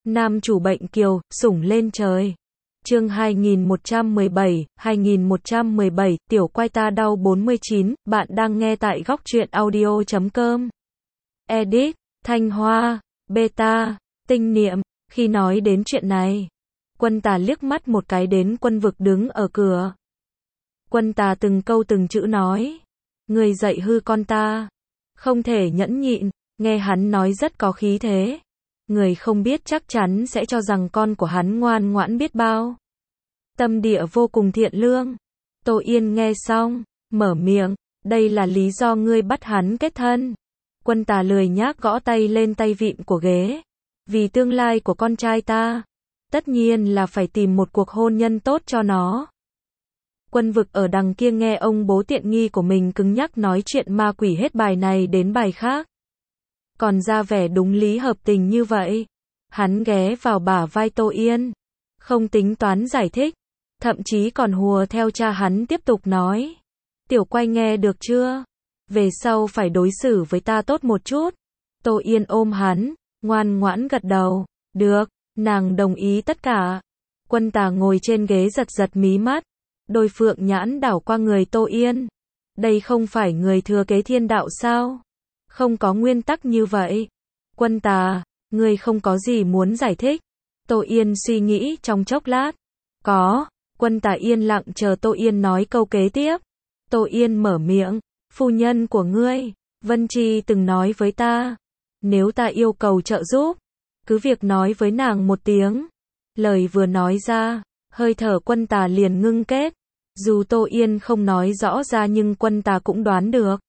Nam chủ bệnh kiều, sủng lên trời. Chương 2117, tiểu quay ta đau 49, bạn đang nghe tại góc truyện audio.com. Edit, Thanh Hoa, Beta, Tinh Niệm. Khi nói đến chuyện này, Quân Tà liếc mắt một cái đến Quân Vực đứng ở cửa. Quân Tà từng câu từng chữ nói, người dạy hư con ta, không thể nhẫn nhịn. Nghe hắn nói rất có khí thế, người không biết chắc chắn sẽ cho rằng con của hắn ngoan ngoãn biết bao, tâm địa vô cùng thiện lương. Tô Yên nghe xong, mở miệng, đây là lý do ngươi bắt hắn kết thân. Quân Tà lười nhác gõ tay lên tay vịn của ghế. Vì tương lai của con trai ta, tất nhiên là phải tìm một cuộc hôn nhân tốt cho nó. Quân Vực ở đằng kia nghe ông bố tiện nghi của mình cứng nhắc nói chuyện ma quỷ hết bài này đến bài khác, còn ra vẻ đúng lý hợp tình như vậy. Hắn ghé vào bả vai Tô Yên, không tính toán giải thích, thậm chí còn hùa theo cha hắn tiếp tục nói. Tiểu Quay nghe được chưa? Về sau phải đối xử với ta tốt một chút. Tô Yên ôm hắn, ngoan ngoãn gật đầu. Được, nàng đồng ý tất cả. Quân Tà ngồi trên ghế giật giật mí mắt, đôi phượng nhãn đảo qua người Tô Yên. Đây không phải người thừa kế thiên đạo sao? Không có nguyên tắc như vậy. Quân Tà, ngươi không có gì muốn giải thích? Tô Yên suy nghĩ trong chốc lát. Có. Quân Tà yên lặng chờ Tô Yên nói câu kế tiếp. Tô Yên mở miệng, phu nhân của ngươi, Vân Chi từng nói với ta, nếu ta yêu cầu trợ giúp, cứ việc nói với nàng một tiếng. Lời vừa nói ra, hơi thở Quân Tà liền ngưng kết. Dù Tô Yên không nói rõ ra nhưng Quân Tà cũng đoán được.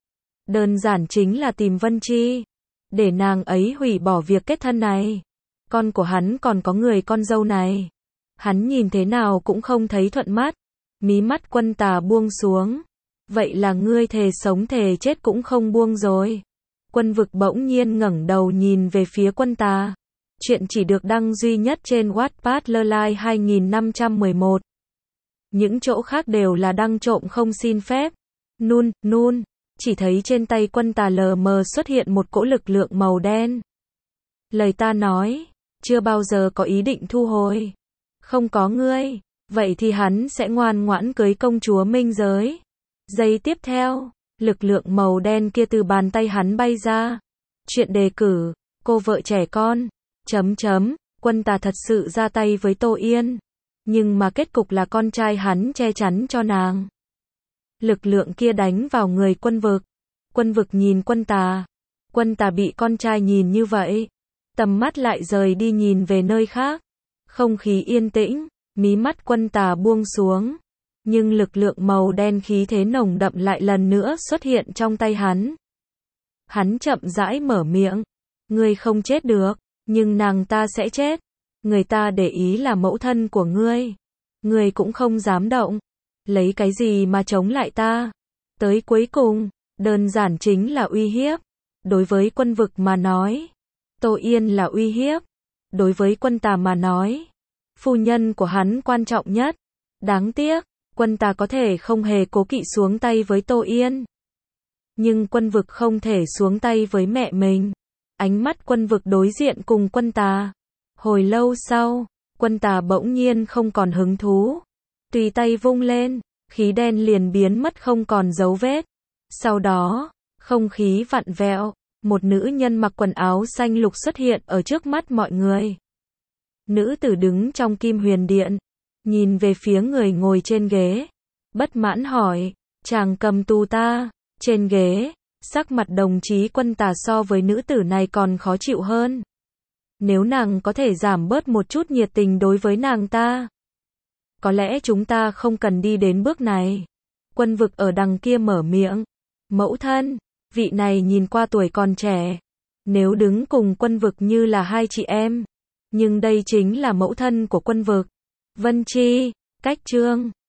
Đơn giản chính là tìm Vân Chi, để nàng ấy hủy bỏ việc kết thân này. Con của hắn còn có người con dâu này, hắn nhìn thế nào cũng không thấy thuận mắt. Mí mắt Quân Tà buông xuống. Vậy là ngươi thề sống thề chết cũng không buông rồi. Quân Vực bỗng nhiên ngẩng đầu nhìn về phía Quân Tà. Chuyện chỉ được đăng duy nhất trên Wattpad Lơ 2511. Những chỗ khác đều là đăng trộm không xin phép. Nun, chỉ thấy trên tay Quân Tà lờ mờ xuất hiện một cỗ lực lượng màu đen. Lời ta nói, chưa bao giờ có ý định thu hồi. Không có ngươi, vậy thì hắn sẽ ngoan ngoãn cưới công chúa Minh Giới. Giây tiếp theo, lực lượng màu đen kia từ bàn tay hắn bay ra. Chuyện đề cử, cô vợ trẻ con, Quân Tà thật sự ra tay với Tô Yên, nhưng mà kết cục là con trai hắn che chắn cho nàng. Lực lượng kia đánh vào người Quân Vực. Quân Vực nhìn Quân Tà. Quân Tà bị con trai nhìn như vậy, tầm mắt lại rời đi nhìn về nơi khác. Không khí yên tĩnh, mí mắt Quân Tà buông xuống. Nhưng lực lượng màu đen khí thế nồng đậm lại lần nữa xuất hiện trong tay hắn. Hắn chậm rãi mở miệng. Ngươi không chết được, nhưng nàng ta sẽ chết. Người ta để ý là mẫu thân của ngươi. Ngươi cũng không dám động. Lấy cái gì mà chống lại ta? Tới cuối cùng, đơn giản chính là uy hiếp. Đối với Quân Vực mà nói, Tô Yên là uy hiếp. Đối với Quân Tà mà nói, phu nhân của hắn quan trọng nhất. Đáng tiếc, Quân Tà có thể không hề cố kỵ xuống tay với Tô Yên. Nhưng Quân Vực không thể xuống tay với mẹ mình. Ánh mắt Quân Vực đối diện cùng Quân Tà. Hồi lâu sau, Quân Tà bỗng nhiên không còn hứng thú. Tùy tay vung lên, khí đen liền biến mất không còn dấu vết. Sau đó, không khí vặn vẹo, một nữ nhân mặc quần áo xanh lục xuất hiện ở trước mắt mọi người. Nữ tử đứng trong Kim Huyền Điện, nhìn về phía người ngồi trên ghế, bất mãn hỏi, chàng cầm tù ta. Trên ghế, sắc mặt đồng chí Quân Tà so với nữ tử này còn khó chịu hơn. Nếu nàng có thể giảm bớt một chút nhiệt tình đối với nàng ta, có lẽ chúng ta không cần đi đến bước này. Quân Vực ở đằng kia mở miệng. Mẫu thân, vị này nhìn qua tuổi còn trẻ. Nếu đứng cùng Quân Vực như là hai chị em, nhưng đây chính là mẫu thân của Quân Vực. Vân Chi, cách chương.